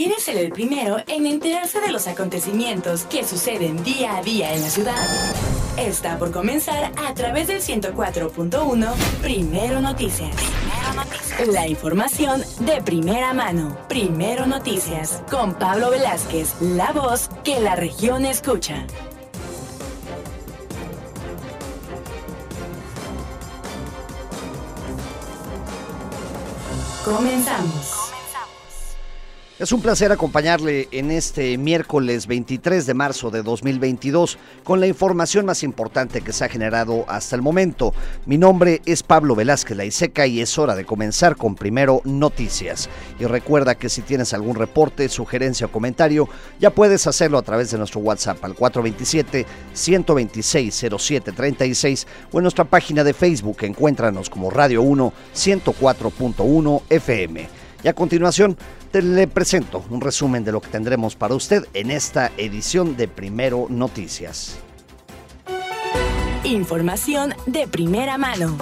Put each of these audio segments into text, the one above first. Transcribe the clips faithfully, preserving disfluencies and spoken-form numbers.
¿Quieres ser el primero en enterarse de los acontecimientos que suceden día a día en la ciudad? Está por comenzar a través del ciento cuatro punto uno Primero Noticias. Primero Noticias. La información de primera mano. Primero Noticias. Con Pablo Velázquez, la voz que la región escucha. Comenzamos. Es un placer acompañarle en este miércoles veintitrés de marzo de dos mil veintidós con la información más importante que se ha generado hasta el momento. Mi nombre es Pablo Velázquez Laiseca y es hora de comenzar con Primero Noticias. Y recuerda que si tienes algún reporte, sugerencia o comentario, ya puedes hacerlo a través de nuestro WhatsApp al cuatro dos siete, uno dos seis, cero siete tres seis o en nuestra página de Facebook. Encuéntranos como Radio uno ciento cuatro punto uno F M. Y a continuación te le presento un resumen de lo que tendremos para usted en esta edición de Primero Noticias. Información de primera mano.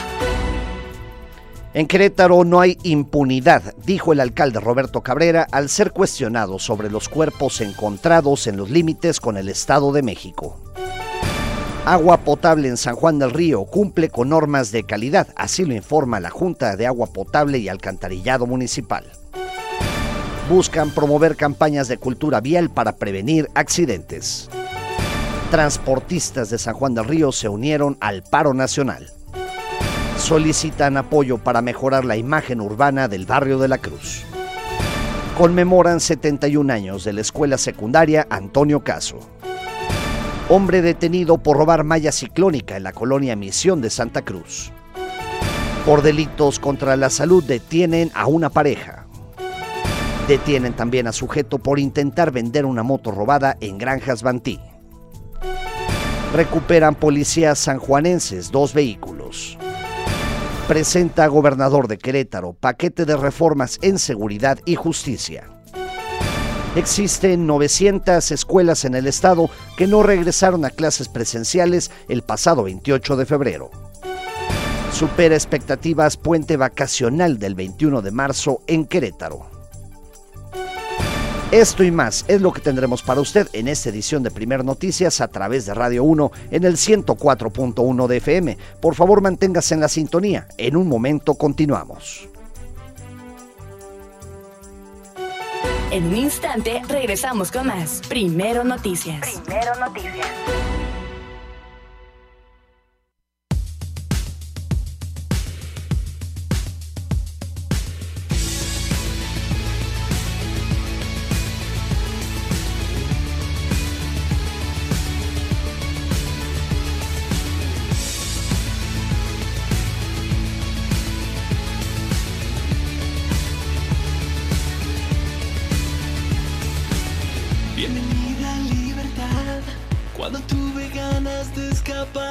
En Querétaro no hay impunidad, dijo el alcalde Roberto Cabrera al ser cuestionado sobre los cuerpos encontrados en los límites con el Estado de México. Agua potable en San Juan del Río cumple con normas de calidad, así lo informa la Junta de Agua Potable y Alcantarillado Municipal. Buscan promover campañas de cultura vial para prevenir accidentes. Transportistas de San Juan del Río se unieron al paro nacional. Solicitan apoyo para mejorar la imagen urbana del barrio de la Cruz. Conmemoran setenta y un años de la escuela secundaria Antonio Caso. Hombre detenido por robar malla ciclónica en la colonia Misión de Santa Cruz. Por delitos contra la salud detienen a una pareja. Detienen también a sujeto por intentar vender una moto robada en Granjas Bantí. Recuperan policías sanjuanenses dos vehículos. Presenta gobernador de Querétaro paquete de reformas en seguridad y justicia. Existen novecientas escuelas en el estado que no regresaron a clases presenciales el pasado veintiocho de febrero. Supera expectativas puente vacacional del veintiuno de marzo en Querétaro. Esto y más es lo que tendremos para usted en esta edición de Primer Noticias a través de Radio uno en el ciento cuatro punto uno de F M. Por favor, manténgase en la sintonía. En un momento continuamos. En un instante regresamos con más Primero Noticias. Primero Noticias. Bienvenida libertad, cuando tuve ganas de escapar,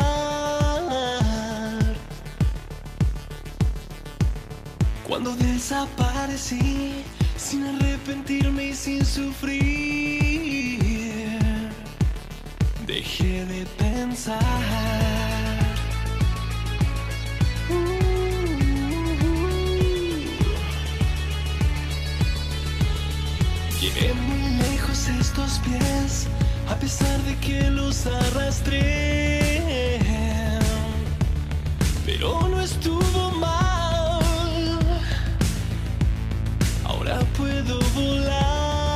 cuando desaparecí sin arrepentirme y sin sufrir, dejé de pensar. Llegué muy lejos estos pies, a pesar de que los arrastré, pero no estuvo mal, ahora puedo volar.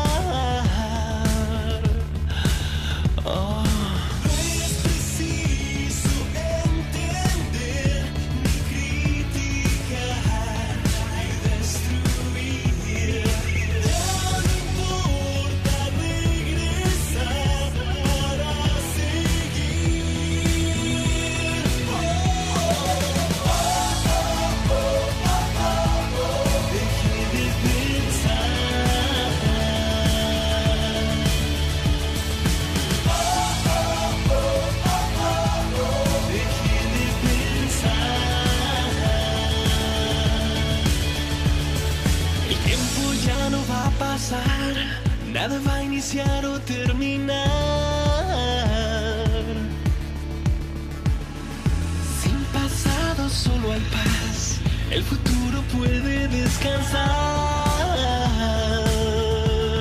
Oh. No es preciso entender ni criticar ni destruir. Nada va a iniciar o terminar. Sin pasado solo hay paz. El futuro puede descansar.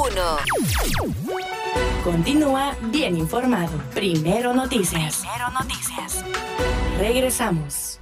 uno. Continúa bien informado. Primero Noticias. Primero Noticias. Regresamos.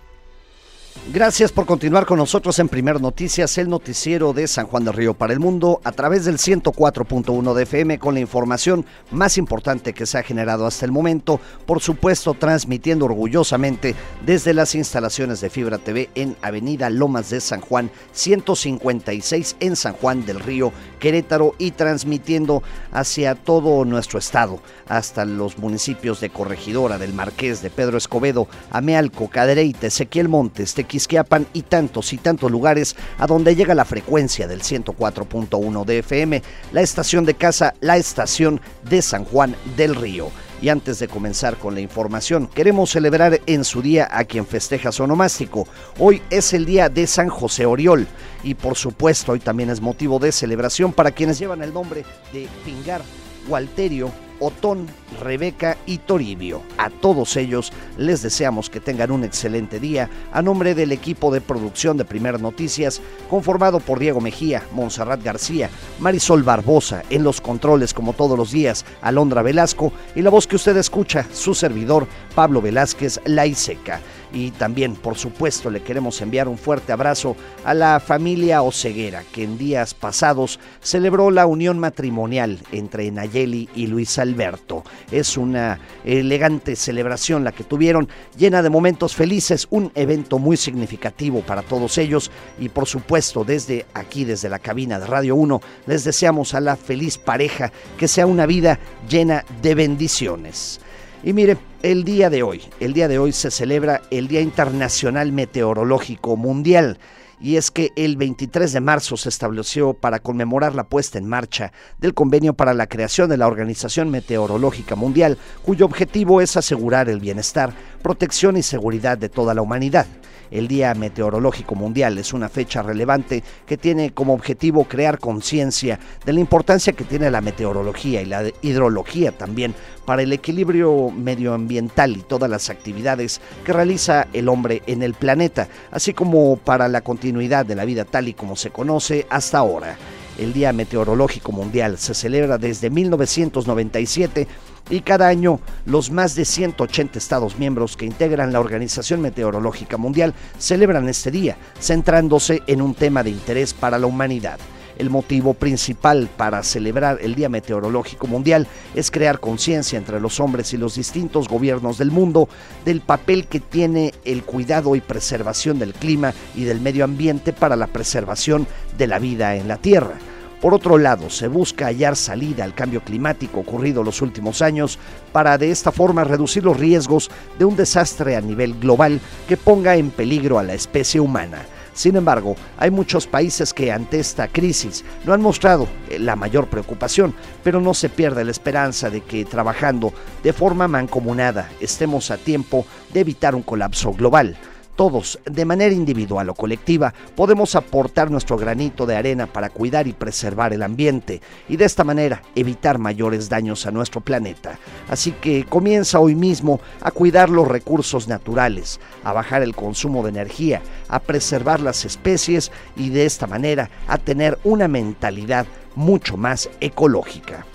Gracias por continuar con nosotros en Primero Noticias, el noticiero de San Juan del Río para el mundo, a través del ciento cuatro punto uno de F M, con la información más importante que se ha generado hasta el momento, por supuesto transmitiendo orgullosamente desde las instalaciones de Fibra T V en Avenida Lomas de San Juan ciento cincuenta y seis en San Juan del Río, Querétaro, y transmitiendo hacia todo nuestro estado, hasta los municipios de Corregidora, del Marqués, de Pedro Escobedo, Amealco, Cadereyte, Ezequiel Montes, Tequisquiapan y tantos y tantos lugares a donde llega la frecuencia del ciento cuatro punto uno de F M, la estación de casa, la estación de San Juan del Río. Y antes de comenzar con la información, queremos celebrar en su día a quien festeja su onomástico. Hoy es el día de San José Oriol y por supuesto hoy también es motivo de celebración para quienes llevan el nombre de Pingar, Gualterio, Otón, Rebeca y Toribio. A todos ellos les deseamos que tengan un excelente día a nombre del equipo de producción de Primer Noticias, conformado por Diego Mejía, Montserrat García, Marisol Barbosa, en los controles como todos los días, Alondra Velasco, y la voz que usted escucha, su servidor, Pablo Velázquez Laiseca. Y también, por supuesto, le queremos enviar un fuerte abrazo a la familia Oseguera, que en días pasados celebró la unión matrimonial entre Nayeli y Luis Alberto. Es una elegante celebración la que tuvieron, llena de momentos felices, un evento muy significativo para todos ellos. Y por supuesto, desde aquí, desde la cabina de Radio uno, les deseamos a la feliz pareja que sea una vida llena de bendiciones. Y mire, el día de hoy, el día de hoy se celebra el Día Internacional Meteorológico Mundial. Y es que el veintitrés de marzo se estableció para conmemorar la puesta en marcha del convenio para la creación de la Organización Meteorológica Mundial, cuyo objetivo es asegurar el bienestar, protección y seguridad de toda la humanidad. El Día Meteorológico Mundial es una fecha relevante que tiene como objetivo crear conciencia de la importancia que tiene la meteorología y la hidrología también para el equilibrio medioambiental y todas las actividades que realiza el hombre en el planeta, así como para la continuidad de la vida tal y como se conoce hasta ahora. El Día Meteorológico Mundial se celebra desde mil novecientos noventa y siete y cada año los más de ciento ochenta Estados miembros que integran la Organización Meteorológica Mundial celebran este día, centrándose en un tema de interés para la humanidad. El motivo principal para celebrar el Día Meteorológico Mundial es crear conciencia entre los hombres y los distintos gobiernos del mundo del papel que tiene el cuidado y preservación del clima y del medio ambiente para la preservación de la vida en la Tierra. Por otro lado, se busca hallar salida al cambio climático ocurrido los últimos años para de esta forma reducir los riesgos de un desastre a nivel global que ponga en peligro a la especie humana. Sin embargo, hay muchos países que ante esta crisis no han mostrado la mayor preocupación, pero no se pierde la esperanza de que trabajando de forma mancomunada estemos a tiempo de evitar un colapso global. Todos, de manera individual o colectiva, podemos aportar nuestro granito de arena para cuidar y preservar el ambiente y de esta manera evitar mayores daños a nuestro planeta. Así que comienza hoy mismo a cuidar los recursos naturales, a bajar el consumo de energía, a preservar las especies y de esta manera a tener una mentalidad mucho más ecológica.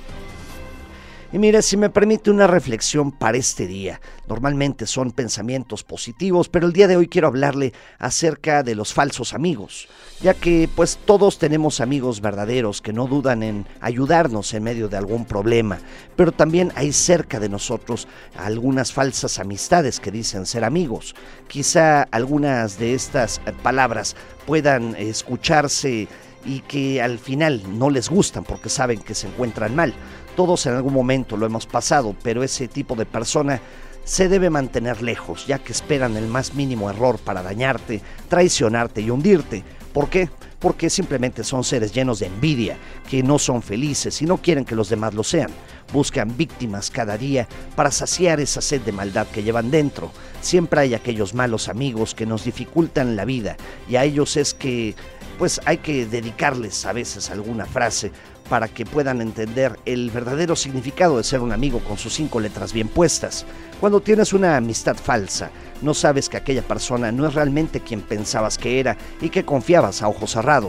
Y mire, si me permite una reflexión para este día, normalmente son pensamientos positivos, pero el día de hoy quiero hablarle acerca de los falsos amigos, ya que pues todos tenemos amigos verdaderos que no dudan en ayudarnos en medio de algún problema, pero también hay cerca de nosotros algunas falsas amistades que dicen ser amigos. Quizá algunas de estas palabras puedan escucharse y que al final no les gustan porque saben que se encuentran mal. Todos en algún momento lo hemos pasado, pero ese tipo de persona se debe mantener lejos, ya que esperan el más mínimo error para dañarte, traicionarte y hundirte. ¿Por qué? Porque simplemente son seres llenos de envidia, que no son felices y no quieren que los demás lo sean. Buscan víctimas cada día para saciar esa sed de maldad que llevan dentro. Siempre hay aquellos malos amigos que nos dificultan la vida y a ellos es que pues hay que dedicarles a veces alguna frase para que puedan entender el verdadero significado de ser un amigo con sus cinco letras bien puestas. Cuando tienes una amistad falsa, no sabes que aquella persona no es realmente quien pensabas que era y que confiabas a ojos cerrados.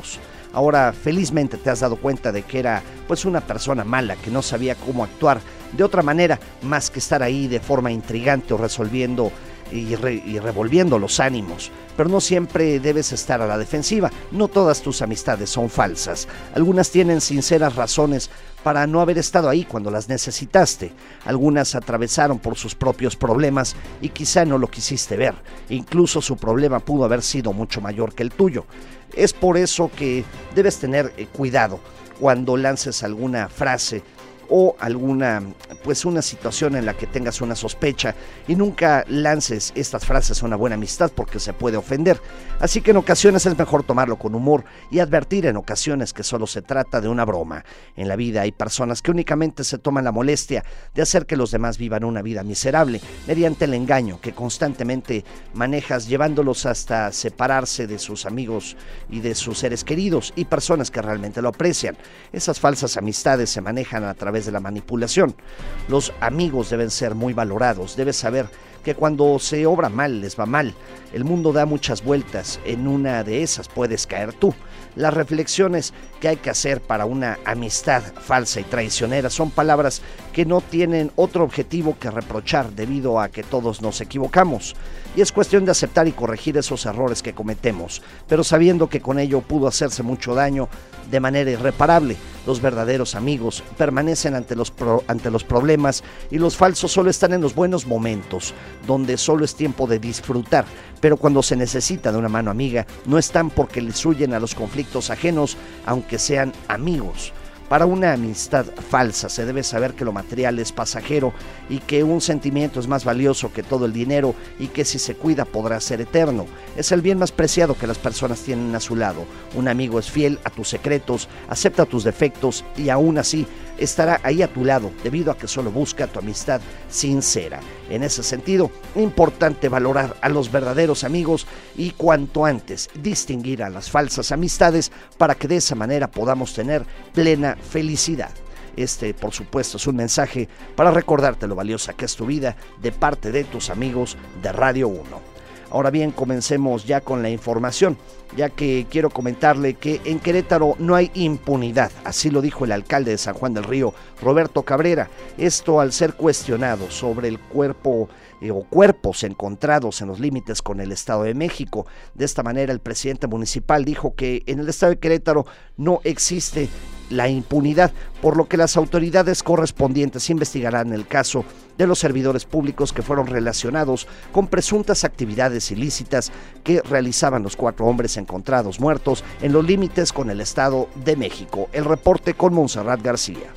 Ahora felizmente te has dado cuenta de que era pues una persona mala, que no sabía cómo actuar de otra manera más que estar ahí de forma intrigante o resolviendo y, re, y revolviendo los ánimos. Pero no siempre debes estar a la defensiva, no todas tus amistades son falsas, algunas tienen sinceras razones para no haber estado ahí cuando las necesitaste, algunas atravesaron por sus propios problemas y quizá no lo quisiste ver, incluso su problema pudo haber sido mucho mayor que el tuyo. Es por eso que debes tener eh, cuidado cuando lances alguna frase o alguna, pues una situación en la que tengas una sospecha, y nunca lances estas frases a una buena amistad porque se puede ofender. Así que en ocasiones es mejor tomarlo con humor y advertir en ocasiones que solo se trata de una broma. En la vida hay personas que únicamente se toman la molestia de hacer que los demás vivan una vida miserable mediante el engaño que constantemente manejas, llevándolos hasta separarse de sus amigos y de sus seres queridos y personas que realmente lo aprecian. Esas falsas amistades se manejan a través de la manipulación. Los amigos deben ser muy valorados, debes saber que cuando se obra mal, les va mal. El mundo da muchas vueltas, en una de esas puedes caer tú. Las reflexiones que hay que hacer para una amistad falsa y traicionera son palabras que no tienen otro objetivo que reprochar, debido a que todos nos equivocamos. Y es cuestión de aceptar y corregir esos errores que cometemos, pero sabiendo que con ello pudo hacerse mucho daño de manera irreparable. Los verdaderos amigos permanecen ante los, pro, ante los problemas, y los falsos solo están en los buenos momentos, donde solo es tiempo de disfrutar, pero cuando se necesita de una mano amiga, no están porque les huyen a los conflictos ajenos, aunque sean amigos. Para una amistad falsa se debe saber que lo material es pasajero y que un sentimiento es más valioso que todo el dinero, y que si se cuida podrá ser eterno. Es el bien más preciado que las personas tienen a su lado. Un amigo es fiel a tus secretos, acepta tus defectos y aún así estará ahí a tu lado, debido a que solo busca tu amistad sincera. En ese sentido, importante valorar a los verdaderos amigos y cuanto antes distinguir a las falsas amistades, para que de esa manera podamos tener plena felicidad. Este, por supuesto, es un mensaje para recordarte lo valiosa que es tu vida, de parte de tus amigos de Radio uno. Ahora bien, comencemos ya con la información, ya que quiero comentarle que en Querétaro no hay impunidad, así lo dijo el alcalde de San Juan del Río, Roberto Cabrera. Esto al ser cuestionado sobre el cuerpo eh, o cuerpos encontrados en los límites con el Estado de México. De esta manera, el presidente municipal dijo que en el Estado de Querétaro no existe la impunidad, por lo que las autoridades correspondientes investigarán el caso de los servidores públicos que fueron relacionados con presuntas actividades ilícitas que realizaban los cuatro hombres encontrados muertos en los límites con el Estado de México. El reporte con Montserrat García.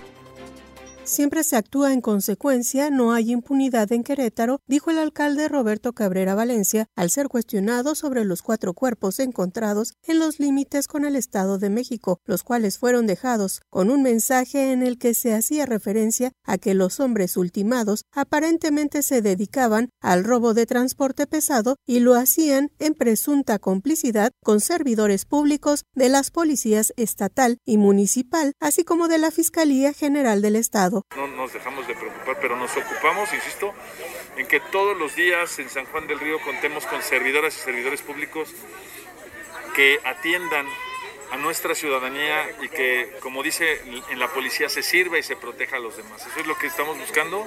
Siempre se actúa en consecuencia, no hay impunidad en Querétaro, dijo el alcalde Roberto Cabrera Valencia al ser cuestionado sobre los cuatro cuerpos encontrados en los límites con el Estado de México, los cuales fueron dejados con un mensaje en el que se hacía referencia a que los hombres ultimados aparentemente se dedicaban al robo de transporte pesado y lo hacían en presunta complicidad con servidores públicos de las policías estatal y municipal, así como de la Fiscalía General del Estado. No nos dejamos de preocupar, pero nos ocupamos, insisto, en que todos los días en San Juan del Río contemos con servidoras y servidores públicos que atiendan a nuestra ciudadanía y que, como dice en la policía, se sirva y se proteja a los demás. Eso es lo que estamos buscando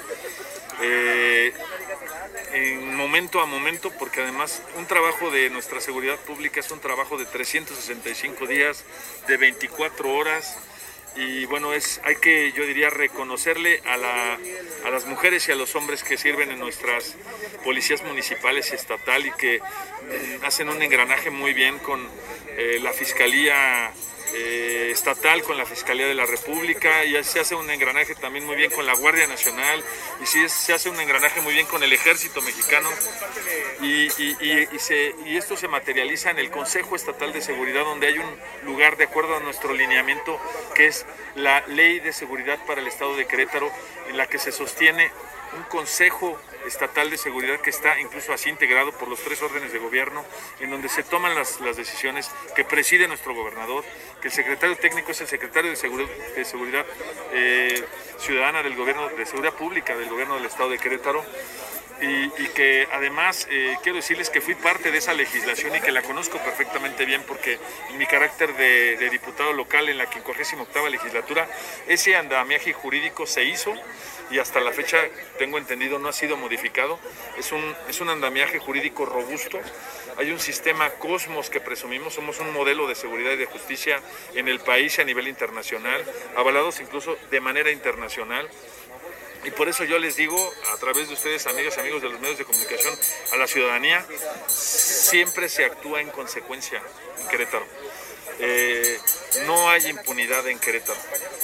eh, en momento a momento, porque además un trabajo de nuestra seguridad pública es un trabajo de trescientos sesenta y cinco días, de veinticuatro horas. Y bueno, es, hay que, yo diría, reconocerle a, la, a las mujeres y a los hombres que sirven en nuestras policías municipales y estatal, y que mm, hacen un engranaje muy bien con eh, la Fiscalía eh, Estatal, con la Fiscalía de la República, y se hace un engranaje también muy bien con la Guardia Nacional, y sí, se hace un engranaje muy bien con el Ejército Mexicano, y, y, y, y, se, y esto se materializa en el Consejo Estatal de Seguridad, donde hay un lugar de acuerdo a nuestro lineamiento, que es la Ley de Seguridad para el Estado de Querétaro, en la que se sostiene un Consejo Estatal de Seguridad que está incluso así integrado por los tres órdenes de gobierno, en donde se toman las, las decisiones, que preside nuestro gobernador, que el secretario técnico es el secretario de Seguridad, de seguridad eh, Ciudadana del Gobierno, de Seguridad Pública del Gobierno del Estado de Querétaro, y, y que además eh, quiero decirles que fui parte de esa legislación y que la conozco perfectamente bien porque en mi carácter de, de diputado local en la quincuagésima octava legislatura, ese andamiaje jurídico se hizo y hasta la fecha, tengo entendido, no ha sido modificado. Es un, es un andamiaje jurídico robusto. Hay un sistema Cosmos que presumimos, somos un modelo de seguridad y de justicia en el país y a nivel internacional, avalados incluso de manera internacional. Y por eso yo les digo, a través de ustedes, amigas y amigos de los medios de comunicación, a la ciudadanía, siempre se actúa en consecuencia en Querétaro. Eh, no hay impunidad en Querétaro.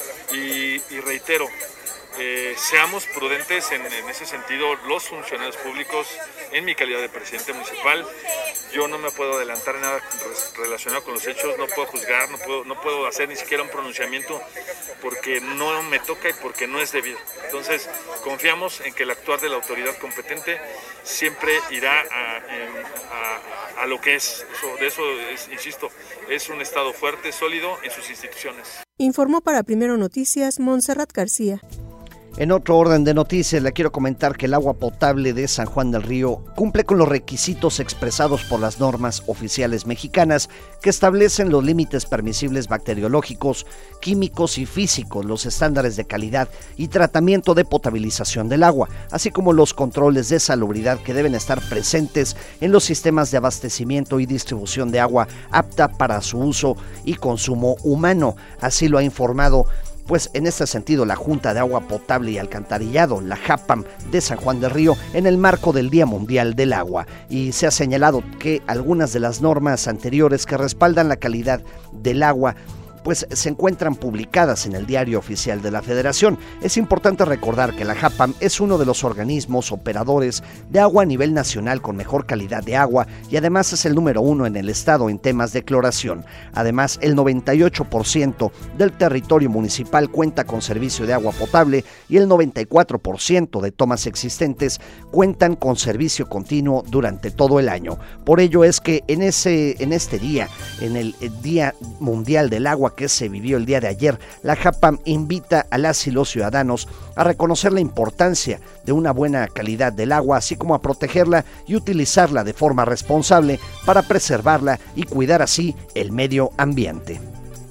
Y, y reitero, Eh, seamos prudentes en, en ese sentido los funcionarios públicos. En mi calidad de presidente municipal, yo no me puedo adelantar en nada relacionado con los hechos, no puedo juzgar, no puedo, no puedo hacer ni siquiera un pronunciamiento porque no me toca y porque no es debido. Entonces, confiamos en que el actuar de la autoridad competente siempre irá a, a, a lo que es. Eso, de eso, es, insisto, es un Estado fuerte, sólido en sus instituciones. Informó para Primero Noticias Montserrat García. En otro orden de noticias, le quiero comentar que el agua potable de San Juan del Río cumple con los requisitos expresados por las normas oficiales mexicanas que establecen los límites permisibles bacteriológicos, químicos y físicos, los estándares de calidad y tratamiento de potabilización del agua, así como los controles de salubridad que deben estar presentes en los sistemas de abastecimiento y distribución de agua apta para su uso y consumo humano. Así lo ha informado Pues en este sentido, la Junta de Agua Potable y Alcantarillado, la JAPAM de San Juan del Río, en el marco del Día Mundial del Agua, y se ha señalado que algunas de las normas anteriores que respaldan la calidad del agua pues se encuentran publicadas en el Diario Oficial de la Federación. Es importante recordar que la JAPAM es uno de los organismos operadores de agua a nivel nacional con mejor calidad de agua y además es el número uno en el estado en temas de cloración. Además, el noventa y ocho por ciento del territorio municipal cuenta con servicio de agua potable y el noventa y cuatro por ciento de tomas existentes cuentan con servicio continuo durante todo el año. Por ello es que en, ese, en este día, en el Día Mundial del Agua que se vivió el día de ayer, la JAPAM invita a las y los ciudadanos a reconocer la importancia de una buena calidad del agua, así como a protegerla y utilizarla de forma responsable para preservarla y cuidar así el medio ambiente.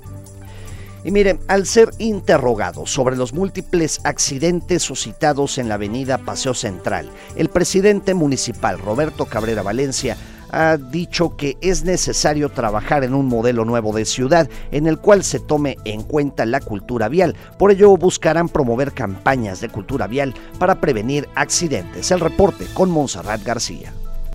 Y miren, al ser interrogado sobre los múltiples accidentes suscitados en la avenida Paseo Central, el presidente municipal Roberto Cabrera Valencia ha dicho que es necesario trabajar en un modelo nuevo de ciudad en el cual se tome en cuenta la cultura vial. Por ello buscarán promover campañas de cultura vial para prevenir accidentes. El reporte con Montserrat García.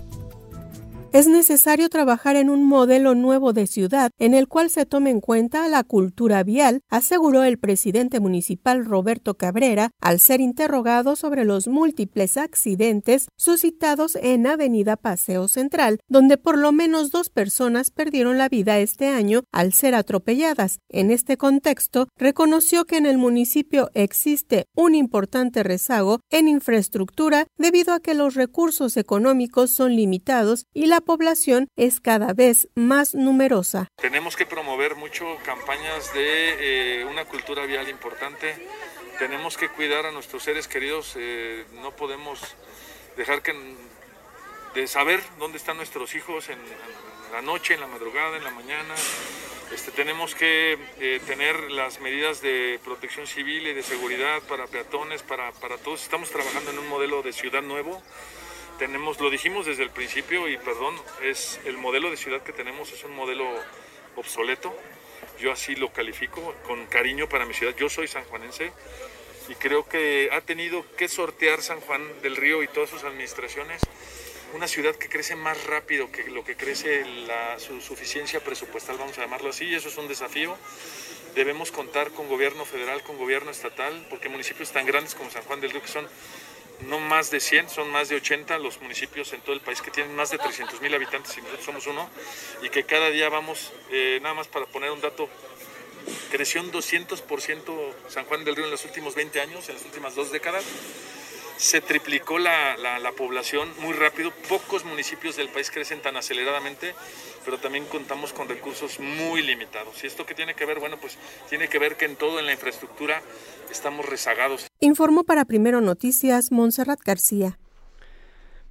Es necesario trabajar en un modelo nuevo de ciudad en el cual se tome en cuenta la cultura vial, aseguró el presidente municipal Roberto Cabrera al ser interrogado sobre los múltiples accidentes suscitados en Avenida Paseo Central, donde por lo menos dos personas perdieron la vida este año al ser atropelladas. En este contexto, reconoció que en el municipio existe un importante rezago en infraestructura debido a que los recursos económicos son limitados y la población es cada vez más numerosa. Tenemos que promover mucho campañas de eh, una cultura vial importante. Tenemos que cuidar a nuestros seres queridos. Eh, no podemos dejar que de saber dónde están nuestros hijos en, en la noche, en la madrugada, en la mañana. Este, tenemos que eh, tener las medidas de protección civil y de seguridad para peatones, para, para todos. Estamos trabajando en un modelo de ciudad nuevo. Tenemos, lo dijimos desde el principio y perdón, es el modelo de ciudad que tenemos es un modelo obsoleto. Yo así lo califico con cariño para mi ciudad. Yo soy sanjuanense y creo que ha tenido que sortear San Juan del Río y todas sus administraciones una ciudad que crece más rápido que lo que crece la, su suficiencia presupuestal, vamos a llamarlo así, y eso es un desafío. Debemos contar con gobierno federal, con gobierno estatal, porque municipios tan grandes como San Juan del Río, que son no más de cien, son más de ochenta los municipios en todo el país que tienen más de trescientos mil habitantes y nosotros somos uno, y que cada día vamos, eh, nada más para poner un dato, creció un doscientos por ciento San Juan del Río en los últimos veinte años, en las últimas dos décadas. Se triplicó la, la, la población muy rápido. Pocos municipios del país crecen tan aceleradamente, pero también contamos con recursos muy limitados. ¿Y esto qué tiene que ver? Bueno, pues tiene que ver que en todo, en la infraestructura, estamos rezagados. Informó para Primero Noticias Montserrat García.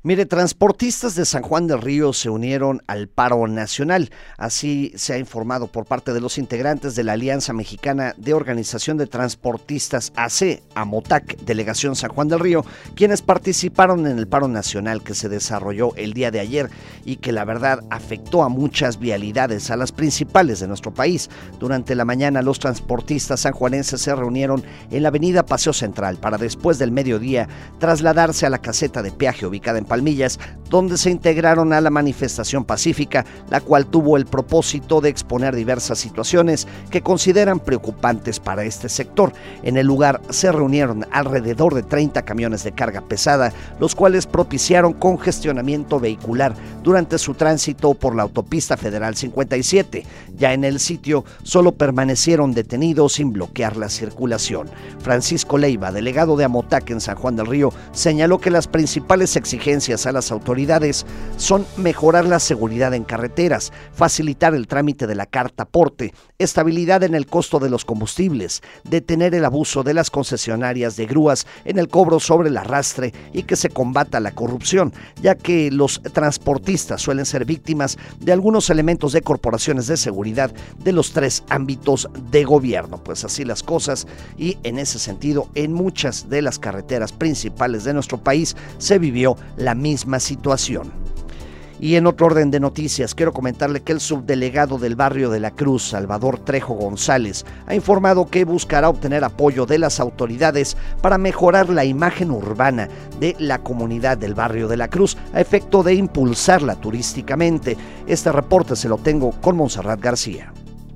Mire, transportistas de San Juan del Río se unieron al paro nacional. Así se ha informado por parte de los integrantes de la Alianza Mexicana de Organización de Transportistas A C, AMOTAC, Delegación San Juan del Río, quienes participaron en el paro nacional que se desarrolló el día de ayer y que la verdad afectó a muchas vialidades, a las principales de nuestro país. Durante la mañana los transportistas sanjuanenses se reunieron en la avenida Paseo Central para después del mediodía trasladarse a la caseta de peaje ubicada en Palmillas, donde se integraron a la manifestación pacífica, la cual tuvo el propósito de exponer diversas situaciones que consideran preocupantes para este sector. En el lugar se reunieron alrededor de treinta camiones de carga pesada, los cuales propiciaron congestionamiento vehicular durante su tránsito por la autopista federal cincuenta y siete. Ya en el sitio solo permanecieron detenidos sin bloquear la circulación. Francisco Leiva, delegado de AMOTAC en San Juan del Río, señaló que las principales exigencias a las autoridades son mejorar la seguridad en carreteras, facilitar el trámite de la carta aporte, estabilidad en el costo de los combustibles, detener el abuso de las concesionarias de grúas en el cobro sobre el arrastre y que se combata la corrupción, ya que los transportistas suelen ser víctimas de algunos elementos de corporaciones de seguridad de los tres ámbitos de gobierno. Pues así las cosas, y en ese sentido en muchas de las carreteras principales de nuestro país se vivió la misma situación. Y en otro orden de noticias, quiero comentarle que el subdelegado del barrio de la Cruz, Salvador Trejo González, ha informado que buscará obtener apoyo de las autoridades para mejorar la imagen urbana de la comunidad del barrio de la Cruz a efecto de impulsarla turísticamente. Este reporte se lo tengo con Montserrat García.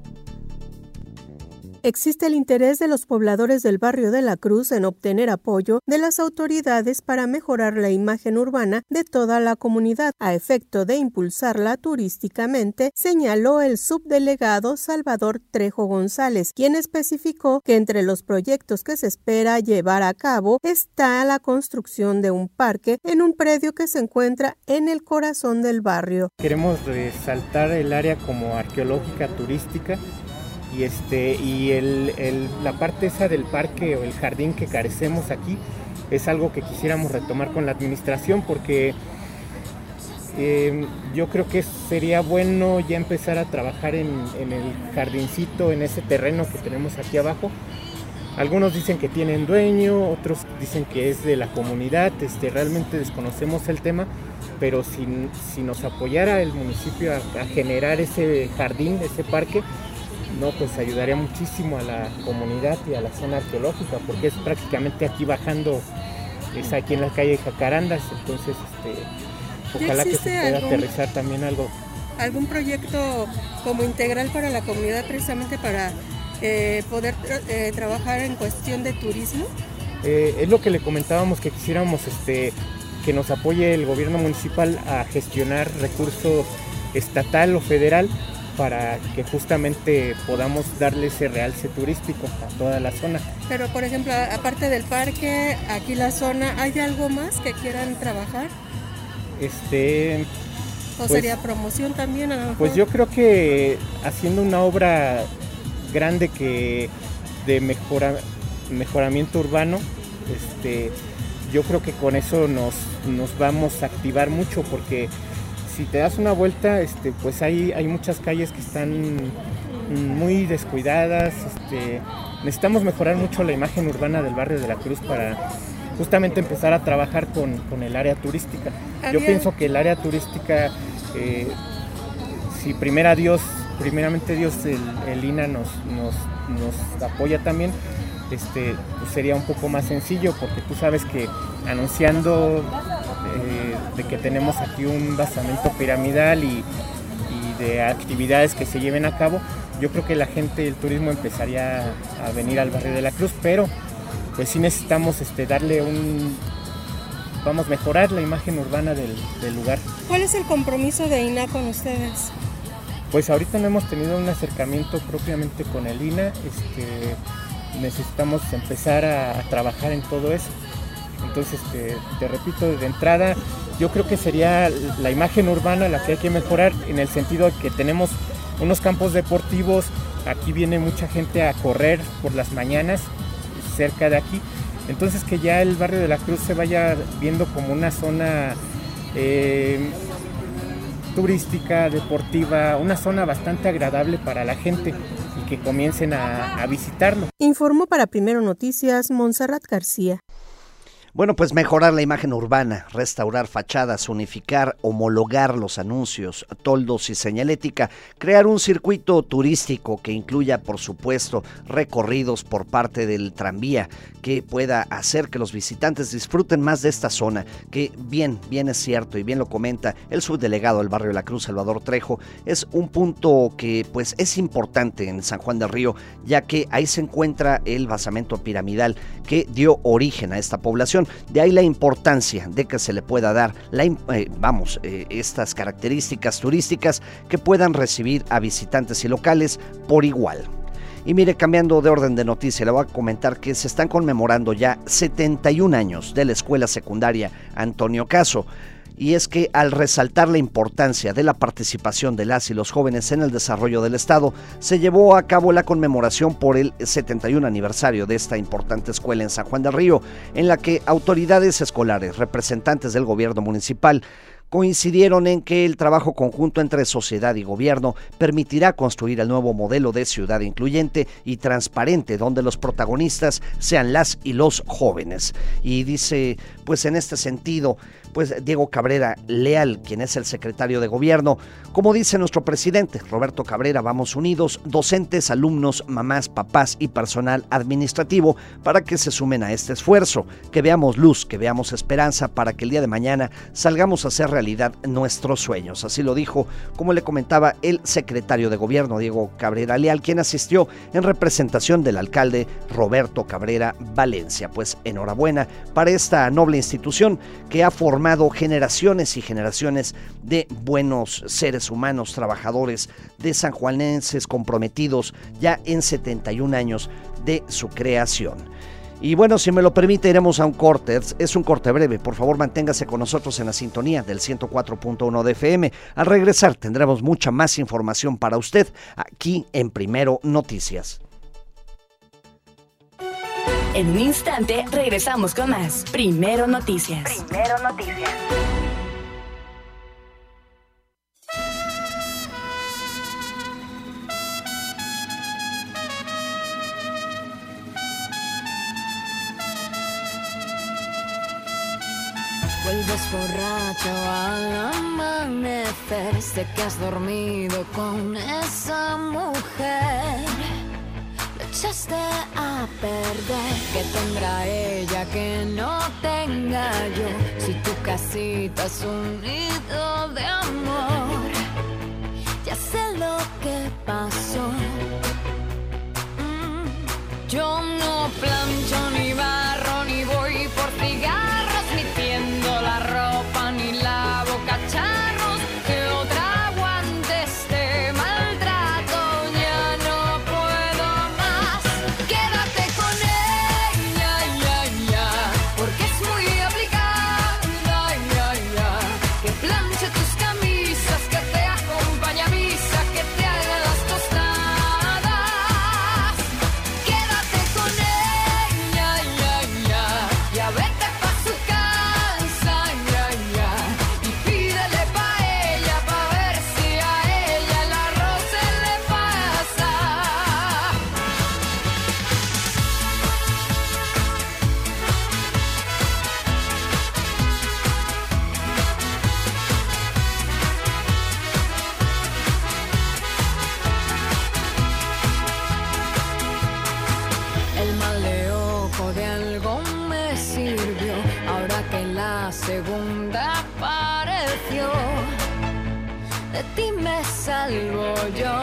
Existe el interés de los pobladores del barrio de la Cruz en obtener apoyo de las autoridades para mejorar la imagen urbana de toda la comunidad a efecto de impulsarla turísticamente, señaló el subdelegado Salvador Trejo González, quien especificó que entre los proyectos que se espera llevar a cabo está la construcción de un parque en un predio que se encuentra en el corazón del barrio. Queremos resaltar el área como arqueológica turística. Y, este, y el, el, la parte esa del parque o el jardín que carecemos aquí es algo que quisiéramos retomar con la administración, porque eh, yo creo que sería bueno ya empezar a trabajar en, en el jardincito, en ese terreno que tenemos aquí abajo. Algunos dicen que tienen dueño, otros dicen que es de la comunidad, este, realmente desconocemos el tema, pero si, si nos apoyara el municipio a, a generar ese jardín, ese parque, no, pues ayudaría muchísimo a la comunidad y a la zona arqueológica, porque es prácticamente aquí bajando, es aquí en la calle Jacarandas, entonces este, ojalá que se pueda algún, aterrizar también algo. ¿Algún proyecto como integral para la comunidad precisamente para eh, poder eh, trabajar en cuestión de turismo? Eh, es lo que le comentábamos, que quisiéramos este, que nos apoye el gobierno municipal a gestionar recursos estatal o federal, para que justamente podamos darle ese realce turístico a toda la zona. Pero, por ejemplo, aparte del parque, aquí la zona, ¿hay algo más que quieran trabajar? Este... ¿O pues, sería promoción también? A lo mejor? Pues yo creo que haciendo una obra grande que de mejora, mejoramiento urbano, este, yo creo que con eso nos, nos vamos a activar mucho, porque si te das una vuelta, este, pues hay, hay muchas calles que están muy descuidadas. Este, necesitamos mejorar mucho la imagen urbana del barrio de la Cruz para justamente empezar a trabajar con, con el área turística. Yo pienso que el área turística, eh, si primera Dios, primeramente Dios, el, el I N A nos, nos, nos apoya también, este, pues sería un poco más sencillo, porque tú sabes que anunciando eh, de que tenemos aquí un basamento piramidal y, y de actividades que se lleven a cabo, yo creo que la gente del turismo empezaría a venir al barrio de la Cruz, pero pues sí necesitamos este, darle un, vamos a mejorar la imagen urbana del, del lugar. ¿Cuál es el compromiso de I N A con ustedes? Pues ahorita no hemos tenido un acercamiento propiamente con el I N A, este, necesitamos empezar a, a trabajar en todo eso. Entonces, te, te repito, de entrada, yo creo que sería la imagen urbana la que hay que mejorar, en el sentido de que tenemos unos campos deportivos, aquí viene mucha gente a correr por las mañanas, cerca de aquí, entonces que ya el barrio de la Cruz se vaya viendo como una zona eh, turística, deportiva, una zona bastante agradable para la gente y que comiencen a, a visitarlo. Informó para Primero Noticias Montserrat García. Bueno, pues mejorar la imagen urbana, restaurar fachadas, unificar, homologar los anuncios, toldos y señalética, crear un circuito turístico que incluya, por supuesto, recorridos por parte del tranvía, que pueda hacer que los visitantes disfruten más de esta zona, que bien, bien es cierto y bien lo comenta el subdelegado del barrio de la Cruz, Salvador Trejo, es un punto que pues es importante en San Juan del Río, ya que ahí se encuentra el basamento piramidal que dio origen a esta población. De ahí la importancia de que se le pueda dar la, eh, vamos, eh, estas características turísticas que puedan recibir a visitantes y locales por igual. Y mire, cambiando de orden de noticia, le voy a comentar que se están conmemorando ya setenta y un años de la escuela secundaria Antonio Caso. Y es que al resaltar la importancia de la participación de las y los jóvenes en el desarrollo del Estado, se llevó a cabo la conmemoración por el setenta y un aniversario de esta importante escuela en San Juan del Río, en la que autoridades escolares, representantes del gobierno municipal, coincidieron en que el trabajo conjunto entre sociedad y gobierno permitirá construir el nuevo modelo de ciudad incluyente y transparente, donde los protagonistas sean las y los jóvenes. Y dice, pues en este sentido, pues Diego Cabrera Leal, quien es el secretario de gobierno, como dice nuestro presidente Roberto Cabrera, vamos unidos, docentes, alumnos, mamás, papás y personal administrativo, para que se sumen a este esfuerzo, que veamos luz, que veamos esperanza, para que el día de mañana salgamos a hacer realidad nuestros sueños. Así lo dijo, como le comentaba, el secretario de gobierno Diego Cabrera Leal, quien asistió en representación del alcalde Roberto Cabrera Valencia. Pues enhorabuena para esta noble institución que ha formado generaciones y generaciones de buenos seres humanos, trabajadores, de sanjuanenses comprometidos ya en setenta y un años de su creación. Y bueno, si me lo permite, iremos a un corte. Es un corte breve. Por favor, manténgase con nosotros en la sintonía del ciento cuatro punto uno de F M. Al regresar tendremos mucha más información para usted aquí en Primero Noticias. En un instante regresamos con más Primero Noticias. Primero Noticias. Vuelves borracho al amanecer, sé que has dormido con esa mujer. Lo echaste a perder, que tendrá ella que no tenga yo. Si tu casita es un nido de amor, ya sé lo que pasó. Mm, yo no plancho ni barro ni voy por cigarros, ni tiendo la ropa ni lavo cacharros. Que otra aguante este maltrato, ya no puedo más. Quédate con ella, ya, ya, porque es muy aplicada, ya, ya. Que planche tus camisas, que te acompañe a misa, que te haga las tostadas. Quédate con ella, ya, ya, ya vete pa' su casa, ya, ya. Y pídele pa' ella, pa' ver si a ella el arroz se le pasa. El mal de ojo de algo me sirvió, ahora que la segunda apareció. De ti me salvo yo.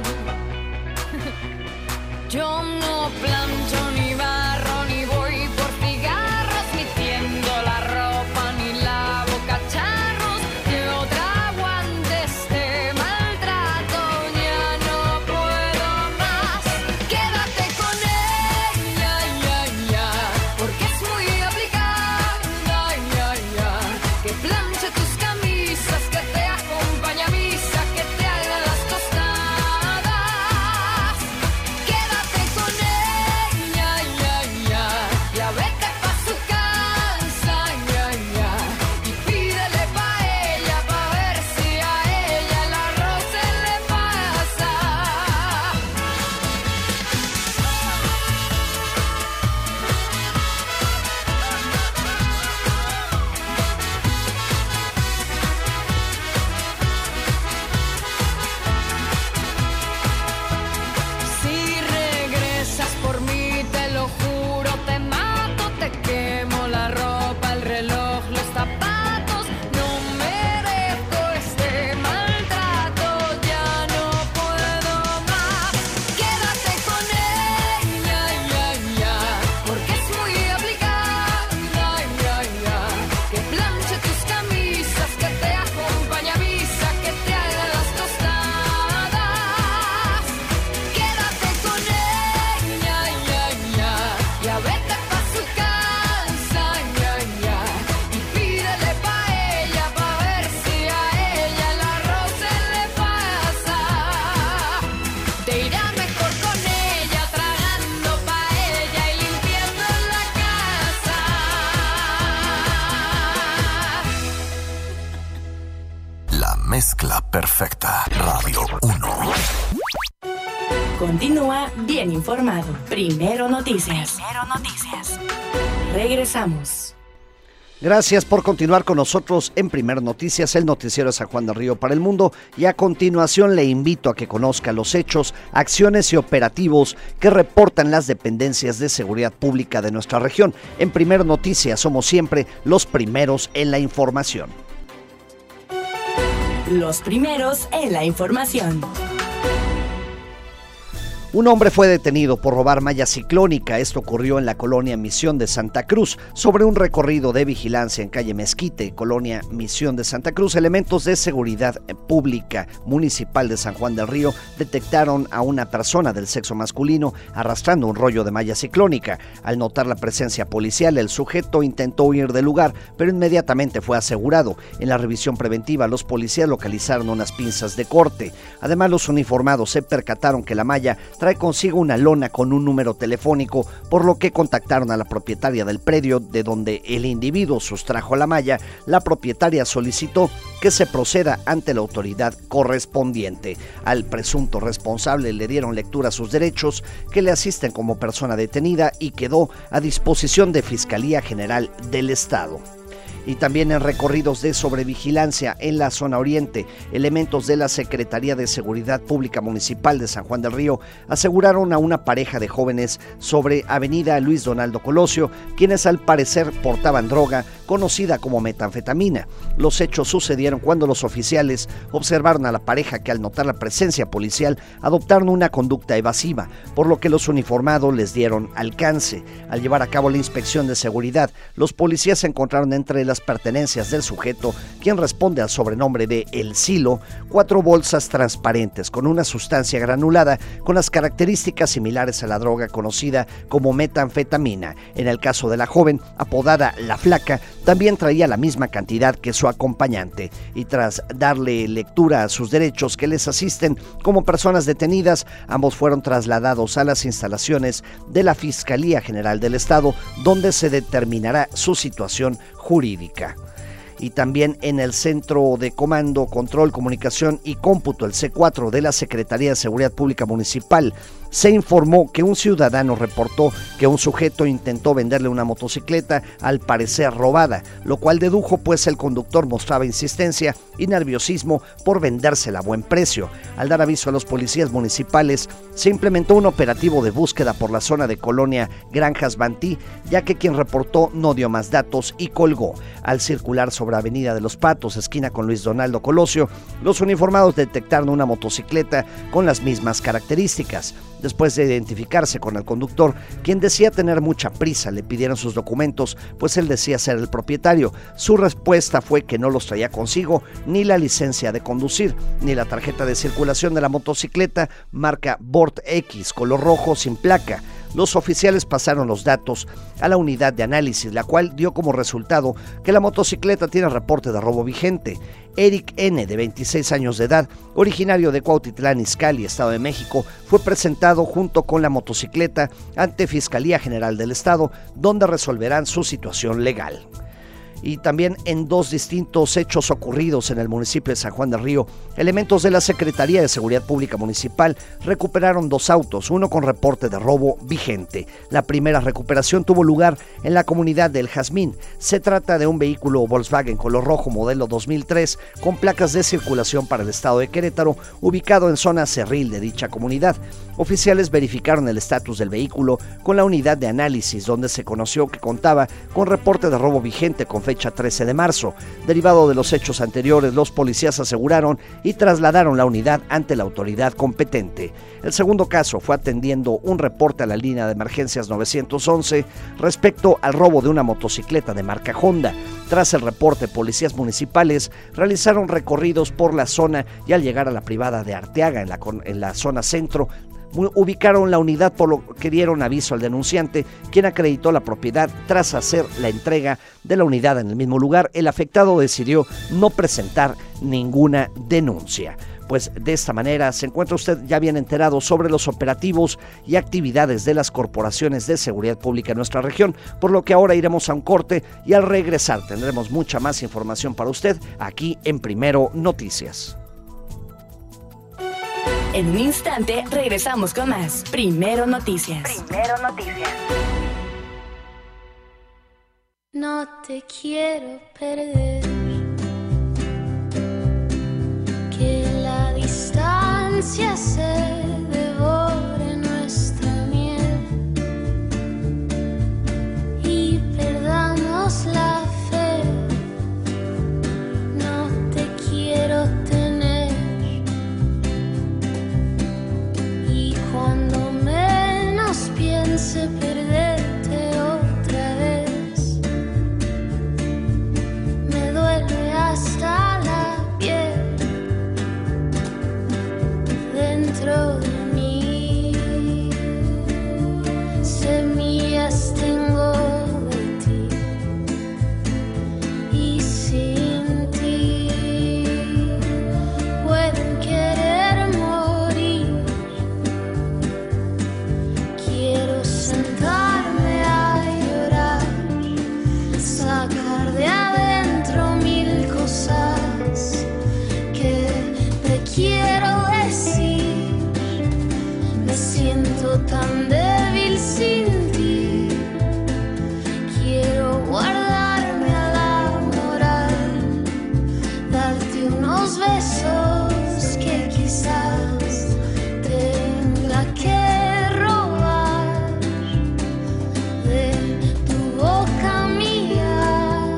Yo no plancho ni barro ni voy por cigarros, ni tiendo la ropa ni lavo cacharros. Que otra aguante este maltrato, ya no puedo más. Quédate con ella, ya, ya, porque es muy aplicada, ya, ya. Que planche tus camisas, que te acompañe a misa, que te haga las tostadas. Quédate con ella, mezcla perfecta. Radio uno. Continúa bien informado. Primero Noticias. Primero Noticias. Regresamos. Gracias por continuar con nosotros en Primero Noticias, el noticiero de San Juan del Río para el mundo. Y a continuación le invito a que conozca los hechos, acciones y operativos que reportan las dependencias de seguridad pública de nuestra región. En Primero Noticias somos siempre los primeros en la información. Los primeros en la información. Un hombre fue detenido por robar malla ciclónica. Esto ocurrió en la colonia Misión de Santa Cruz. Sobre un recorrido de vigilancia en calle Mezquite, colonia Misión de Santa Cruz, elementos de seguridad pública municipal de San Juan del Río detectaron a una persona del sexo masculino arrastrando un rollo de malla ciclónica. Al notar la presencia policial, el sujeto intentó huir del lugar, pero inmediatamente fue asegurado. En la revisión preventiva, los policías localizaron unas pinzas de corte. Además, los uniformados se percataron que la malla trae consigo una lona con un número telefónico, por lo que contactaron a la propietaria del predio de donde el individuo sustrajo la malla. La propietaria solicitó que se proceda ante la autoridad correspondiente. Al presunto responsable le dieron lectura a sus derechos, que le asisten como persona detenida, y quedó a disposición de Fiscalía General del Estado. Y también en recorridos de sobrevigilancia en la zona oriente, elementos de la Secretaría de Seguridad Pública Municipal de San Juan del Río aseguraron a una pareja de jóvenes sobre Avenida Luis Donaldo Colosio, quienes al parecer portaban droga conocida como metanfetamina. Los hechos sucedieron cuando los oficiales observaron a la pareja, que al notar la presencia policial adoptaron una conducta evasiva, por lo que los uniformados les dieron alcance. Al llevar a cabo la inspección de seguridad, los policías encontraron entre las pertenencias del sujeto, quien responde al sobrenombre de El Silo, cuatro bolsas transparentes con una sustancia granulada con las características similares a la droga conocida como metanfetamina. En el caso de la joven, apodada La Flaca, también traía la misma cantidad que su acompañante, y tras darle lectura a sus derechos que les asisten como personas detenidas, ambos fueron trasladados a las instalaciones de la Fiscalía General del Estado, donde se determinará su situación jurídica. Y también en el Centro de Comando, Control, Comunicación y Cómputo, el C cuatro de la Secretaría de Seguridad Pública Municipal, se informó que un ciudadano reportó que un sujeto intentó venderle una motocicleta, al parecer robada, lo cual dedujo pues el conductor mostraba insistencia y nerviosismo por vendérsela a buen precio. Al dar aviso a los policías municipales, se implementó un operativo de búsqueda por la zona de Colonia Granjas Bantí, ya que quien reportó no dio más datos y colgó. Al circular sobre Avenida de los Patos, esquina con Luis Donaldo Colosio, los uniformados detectaron una motocicleta con las mismas características. Después de identificarse con el conductor, quien decía tener mucha prisa, le pidieron sus documentos, pues él decía ser el propietario. Su respuesta fue que no los traía consigo, ni la licencia de conducir, ni la tarjeta de circulación de la motocicleta marca Bort X, color rojo sin placa. Los oficiales pasaron los datos a la unidad de análisis, la cual dio como resultado que la motocicleta tiene reporte de robo vigente. Eric N., de veintiséis años de edad, originario de Cuautitlán Izcalli, Estado de México, fue presentado junto con la motocicleta ante Fiscalía General del Estado, donde resolverán su situación legal. Y también en dos distintos hechos ocurridos en el municipio de San Juan del Río, elementos de la Secretaría de Seguridad Pública Municipal recuperaron dos autos, uno con reporte de robo vigente. La primera recuperación tuvo lugar en la comunidad del Jazmín. Se trata de un vehículo Volkswagen color rojo modelo dos mil tres con placas de circulación para el estado de Querétaro, ubicado en zona cerril de dicha comunidad. Oficiales verificaron el estatus del vehículo con la unidad de análisis, donde se conoció que contaba con reporte de robo vigente con fecha trece de marzo. Derivado de los hechos anteriores, los policías aseguraron y trasladaron la unidad ante la autoridad competente. El segundo caso fue atendiendo un reporte a la línea de emergencias nueve once respecto al robo de una motocicleta de marca Honda. Tras el reporte, policías municipales realizaron recorridos por la zona y al llegar a la privada de Arteaga, en la, en la zona centro, ubicaron la unidad, por lo que dieron aviso al denunciante, quien acreditó la propiedad. Tras hacer la entrega de la unidad en el mismo lugar, el afectado decidió no presentar ninguna denuncia. pues de esta manera se encuentra usted ya bien enterado sobre los operativos y actividades de las corporaciones de seguridad pública en nuestra región, por lo que ahora iremos a un corte y al regresar tendremos mucha más información para usted aquí en Primero Noticias. En un instante regresamos con más Primero Noticias. Primero Noticias. No te quiero perder, que la distancia se devore nuestra miel y perdamos la fe. No te quiero tener, y cuando menos piense perderte otra vez, hasta la piel dentro de mí. Semillas tengo de ti y sin ti pueden querer morir. Quiero sentarme a llorar, sacar de adentro mil cosas que te quiero decir. Me siento tan débil sin ti. Quiero guardarme a la moral, darte unos besos que quizás tenga que robar de tu boca mía.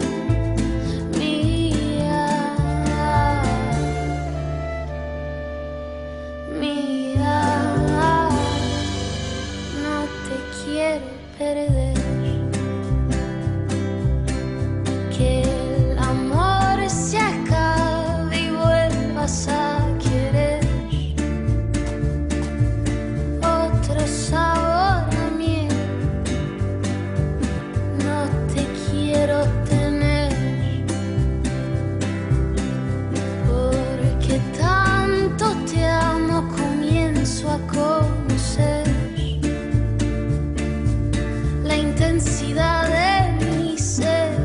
Perder, que el amor se acabe y vuelvas a querer otro sabor a miel. No te quiero tener, porque tanto te amo, comienzo a conocer la intensidad de mi ser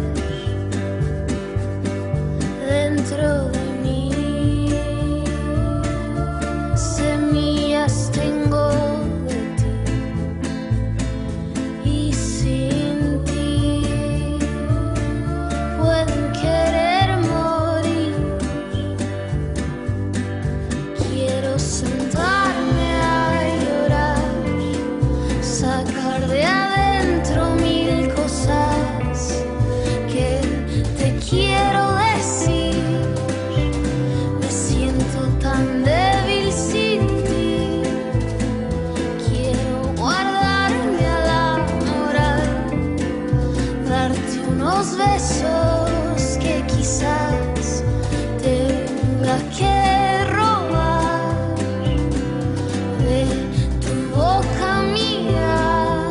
dentro de mí. Semillas tengo de ti y sin ti pueden querer morir. Quiero sentarme a llorar, sacar de adentro mil cosas que te quiero decir. Me siento tan débil sin ti. Quiero guardarme a la moral, darte unos besos que quizás tenga que robar de tu boca mía.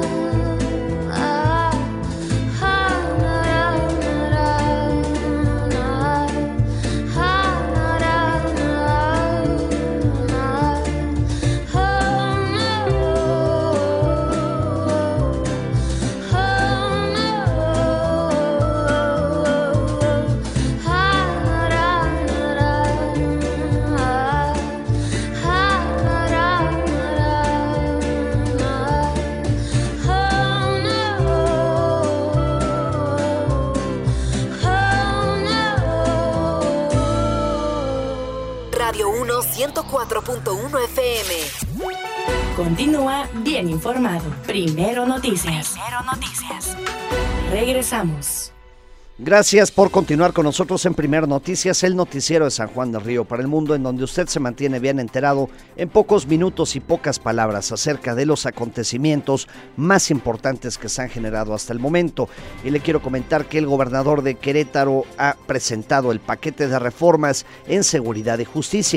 ciento cuatro punto uno F M. Continúa bien informado. Primero Noticias. Primero Noticias. Regresamos. Gracias por continuar con nosotros en Primero Noticias, el noticiero de San Juan del Río para el mundo, en donde usted se mantiene bien enterado en pocos minutos y pocas palabras acerca de los acontecimientos más importantes que se han generado hasta el momento. Y le quiero comentar que el gobernador de Querétaro ha presentado el paquete de reformas en seguridad y justicia.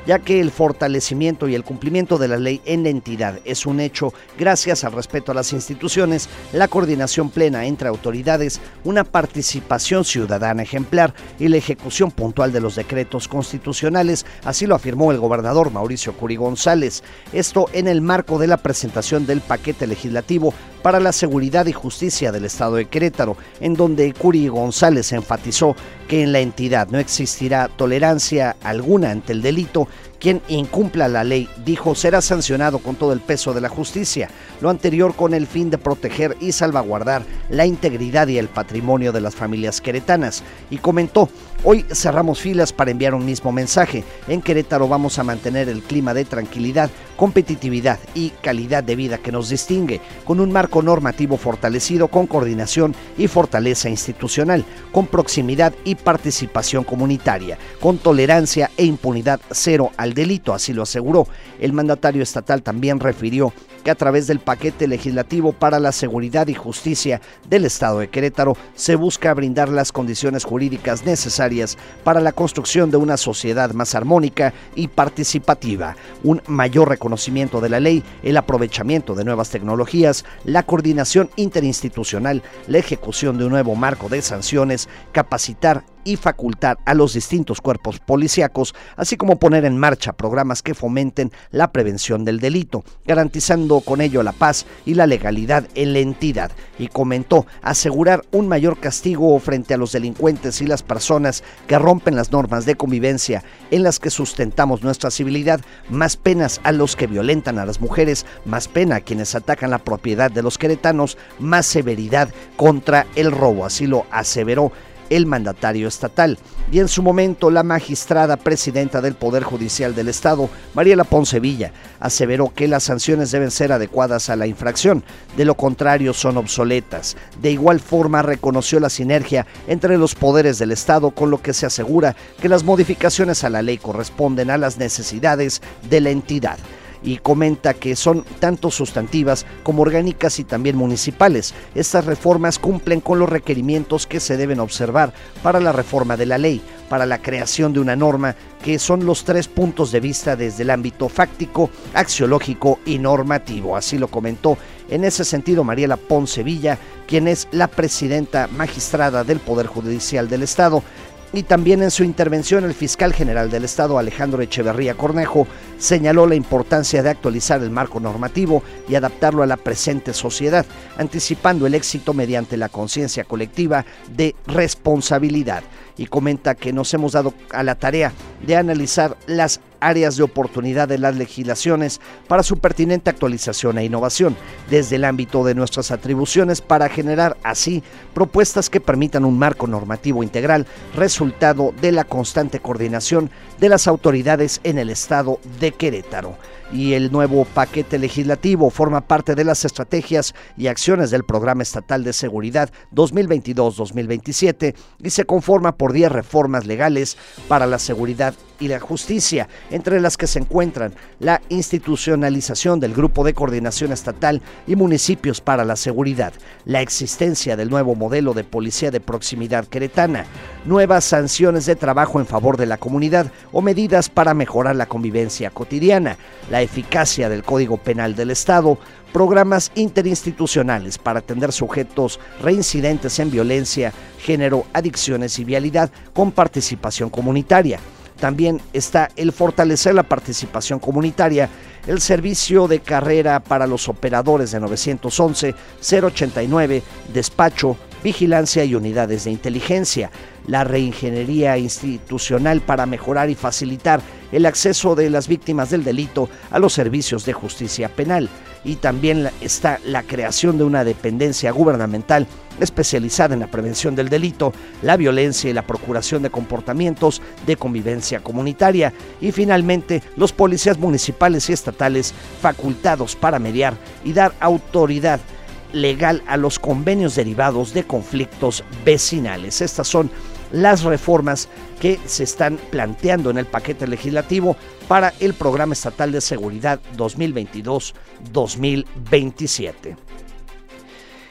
ya que el fortalecimiento y el cumplimiento de la ley en la entidad es un hecho gracias al respeto a las instituciones, la coordinación plena entre autoridades, una participación ciudadana ejemplar y la ejecución puntual de los decretos constitucionales, así lo afirmó el gobernador Mauricio Curi González. Esto en el marco de la presentación del paquete legislativo para la seguridad y justicia del estado de Querétaro, en donde Curi González enfatizó que en la entidad no existirá tolerancia alguna ante el delito. Quien incumpla la ley, dijo, será sancionado con todo el peso de la justicia, lo anterior con el fin de proteger y salvaguardar la integridad y el patrimonio de las familias queretanas. Y comentó, hoy cerramos filas para enviar un mismo mensaje. En Querétaro vamos a mantener el clima de tranquilidad, competitividad y calidad de vida que nos distingue, con un marco normativo fortalecido, con coordinación y fortaleza institucional, con proximidad y participación comunitaria, con tolerancia e impunidad cero al delito, así lo aseguró. El mandatario estatal también refirió que a través del paquete legislativo para la seguridad y justicia del estado de Querétaro se busca brindar las condiciones jurídicas necesarias para la construcción de una sociedad más armónica y participativa, un mayor reconocimiento de la ley, el aprovechamiento de nuevas tecnologías, la coordinación interinstitucional, la ejecución de un nuevo marco de sanciones, capacitar y facultar a los distintos cuerpos policíacos, así como poner en marcha programas que fomenten la prevención del delito, garantizando con ello la paz y la legalidad en la entidad. Y comentó asegurar un mayor castigo frente a los delincuentes y las personas que rompen las normas de convivencia en las que sustentamos nuestra civilidad, más penas a los que violentan a las mujeres, más pena a quienes atacan la propiedad de los queretanos, más severidad contra el robo, así lo aseveró el mandatario estatal. Y en su momento la magistrada presidenta del Poder Judicial del Estado, Mariela Ponce Villa, aseveró que las sanciones deben ser adecuadas a la infracción, de lo contrario son obsoletas. De igual forma reconoció la sinergia entre los poderes del Estado, con lo que se asegura que las modificaciones a la ley corresponden a las necesidades de la entidad. Y comenta que son tanto sustantivas como orgánicas y también municipales. Estas reformas cumplen con los requerimientos que se deben observar para la reforma de la ley, para la creación de una norma, que son los tres puntos de vista desde el ámbito fáctico, axiológico y normativo. Así lo comentó en ese sentido Mariela Ponce Villa, quien es la presidenta magistrada del Poder Judicial del Estado. Y también en su intervención el fiscal general del Estado, Alejandro Echeverría Cornejo, señaló la importancia de actualizar el marco normativo y adaptarlo a la presente sociedad, anticipando el éxito mediante la conciencia colectiva de responsabilidad. Y comenta que nos hemos dado a la tarea de analizar las áreas de oportunidad de las legislaciones para su pertinente actualización e innovación desde el ámbito de nuestras atribuciones, para generar así propuestas que permitan un marco normativo integral, resultado de la constante coordinación de las autoridades en el estado de Querétaro. Y el nuevo paquete legislativo forma parte de las estrategias y acciones del Programa Estatal de Seguridad dos mil veintidós dos mil veintisiete y se conforma por diez reformas legales para la seguridad y la justicia, entre las que se encuentran la institucionalización del Grupo de Coordinación Estatal y Municipios para la Seguridad, la existencia del nuevo modelo de policía de proximidad queretana, nuevas sanciones de trabajo en favor de la comunidad o medidas para mejorar la convivencia cotidiana, la eficacia del Código Penal del Estado, programas interinstitucionales para atender sujetos reincidentes en violencia, género, adicciones y vialidad con participación comunitaria. También está el fortalecer la participación comunitaria, el servicio de carrera para los operadores de nueve once, cero ochenta y nueve, despacho, vigilancia y unidades de inteligencia, la reingeniería institucional para mejorar y facilitar el acceso de las víctimas del delito a los servicios de justicia penal. Y también está la creación de una dependencia gubernamental especializada en la prevención del delito, la violencia y la procuración de comportamientos de convivencia comunitaria. Y finalmente, los policías municipales y estatales facultados para mediar y dar autoridad legal a los convenios derivados de conflictos vecinales. Estas son las reformas que se están planteando en el paquete legislativo para el Programa Estatal de Seguridad dos mil veintidós dos mil veintisiete.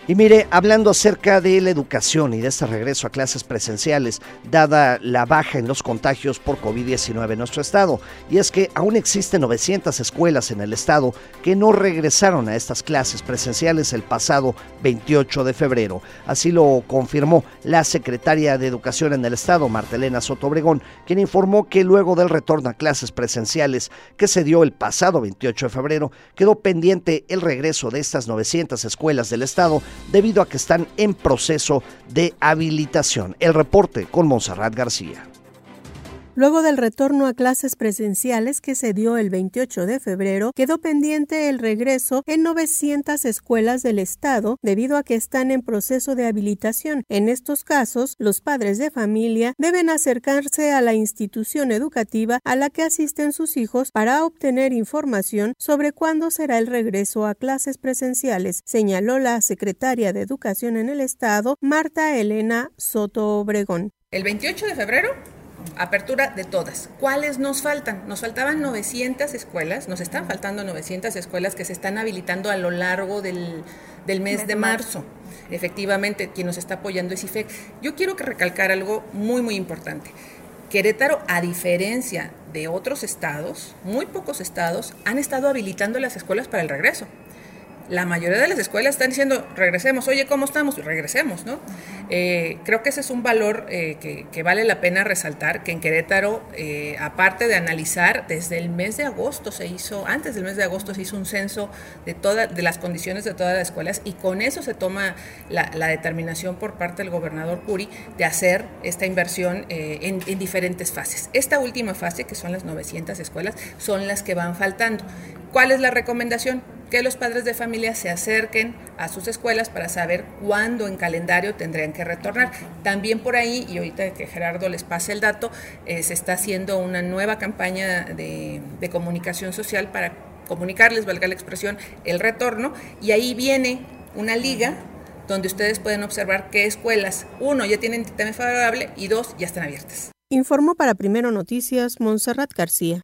Y mire, hablando acerca de la educación y de este regreso a clases presenciales, dada la baja en los contagios por COVID diecinueve en nuestro estado, y es que aún existen novecientas escuelas en el estado que no regresaron a estas clases presenciales el pasado veintiocho de febrero. Así lo confirmó la secretaria de Educación en el estado, Marta Elena Soto Obregón, quien informó que luego del retorno a clases presenciales que se dio el pasado veintiocho de febrero, quedó pendiente el regreso de estas novecientas escuelas del estado debido a que están en proceso de habilitación. El reporte con Montserrat García. Luego del retorno a clases presenciales que se dio el veintiocho de febrero, quedó pendiente el regreso en novecientas escuelas del estado debido a que están en proceso de habilitación. En estos casos, los padres de familia deben acercarse a la institución educativa a la que asisten sus hijos para obtener información sobre cuándo será el regreso a clases presenciales, señaló la secretaria de Educación en el estado, Marta Elena Soto Obregón. El veintiocho de febrero, apertura de todas. ¿Cuáles nos faltan? Nos faltaban novecientas escuelas, nos están faltando novecientas escuelas que se están habilitando a lo largo del, del mes de marzo. Efectivamente, quien nos está apoyando es I F E C. Yo quiero que recalcar algo muy, muy importante. Querétaro, a diferencia de otros estados, muy pocos estados, han estado habilitando las escuelas para el regreso. La mayoría de las escuelas están diciendo, regresemos, oye, ¿cómo estamos? Regresemos, ¿no? Eh, creo que ese es un valor eh, que, que vale la pena resaltar, que en Querétaro, eh, aparte de analizar, desde el mes de agosto se hizo, antes del mes de agosto se hizo un censo de, toda, de las condiciones de todas las escuelas, y con eso se toma la, la determinación por parte del gobernador Curi de hacer esta inversión eh, en, en diferentes fases. Esta última fase, que son las novecientas escuelas, son las que van faltando. ¿Cuál es la recomendación? Que los padres de familia se acerquen a sus escuelas para saber cuándo en calendario tendrían que retornar. También por ahí, y ahorita que Gerardo les pase el dato, eh, se está haciendo una nueva campaña de, de comunicación social para comunicarles, valga la expresión, el retorno, y ahí viene una liga donde ustedes pueden observar qué escuelas, uno, ya tienen dictamen favorable y dos, ya están abiertas. Informó para Primero Noticias Montserrat García.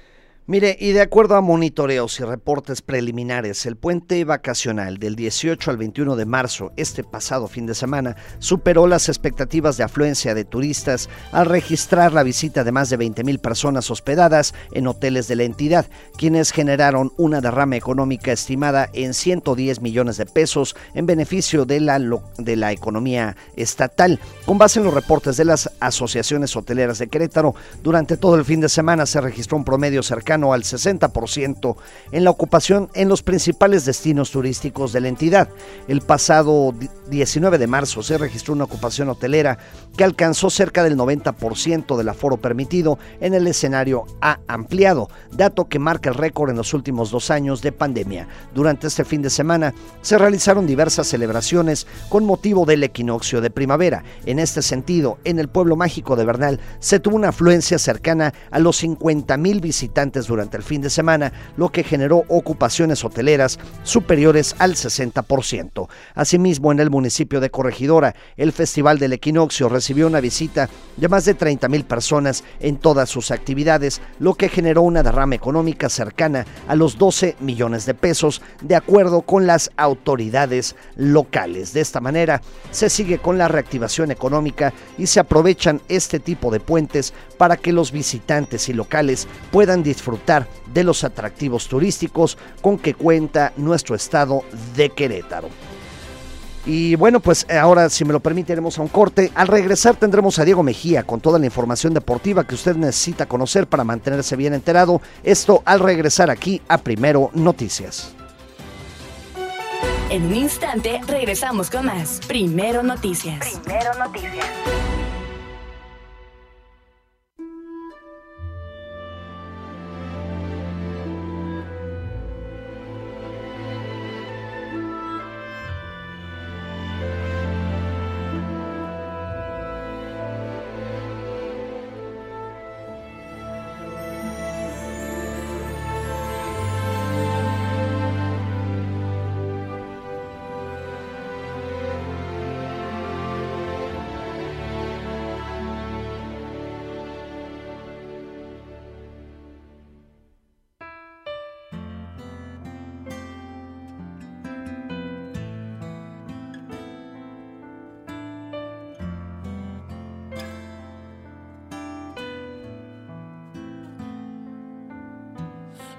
Mire, y de acuerdo a monitoreos y reportes preliminares, el puente vacacional del dieciocho al veintiuno de marzo, este pasado fin de semana, superó las expectativas de afluencia de turistas al registrar la visita de más de veinte mil personas hospedadas en hoteles de la entidad, quienes generaron una derrama económica estimada en ciento diez millones de pesos en beneficio de la, de la economía estatal. Con base en los reportes de las asociaciones hoteleras de Querétaro, durante todo el fin de semana se registró un promedio cercano al sesenta por ciento en la ocupación en los principales destinos turísticos de la entidad. El pasado diecinueve de marzo se registró una ocupación hotelera que alcanzó cerca del noventa por ciento del aforo permitido en el escenario A ampliado, dato que marca el récord en los últimos dos años de pandemia. Durante este fin de semana se realizaron diversas celebraciones con motivo del equinoccio de primavera. En este sentido, en el pueblo mágico de Bernal se tuvo una afluencia cercana a los cincuenta mil visitantes durante el fin de semana, lo que generó ocupaciones hoteleras superiores al sesenta por ciento. Asimismo, en el municipio de Corregidora, el Festival del Equinoccio recibió una visita de más de treinta mil personas en todas sus actividades, lo que generó una derrama económica cercana a los doce millones de pesos, de acuerdo con las autoridades locales. De esta manera, se sigue con la reactivación económica y se aprovechan este tipo de puentes para que los visitantes y locales puedan disfrutar de los atractivos turísticos con que cuenta nuestro estado de Querétaro. Y bueno, pues ahora, si me lo permite, iremos a un corte. Al regresar tendremos a Diego Mejía con toda la información deportiva que usted necesita conocer para mantenerse bien enterado. Esto al regresar aquí a Primero Noticias. En un instante regresamos con más Primero Noticias. Primero Noticias.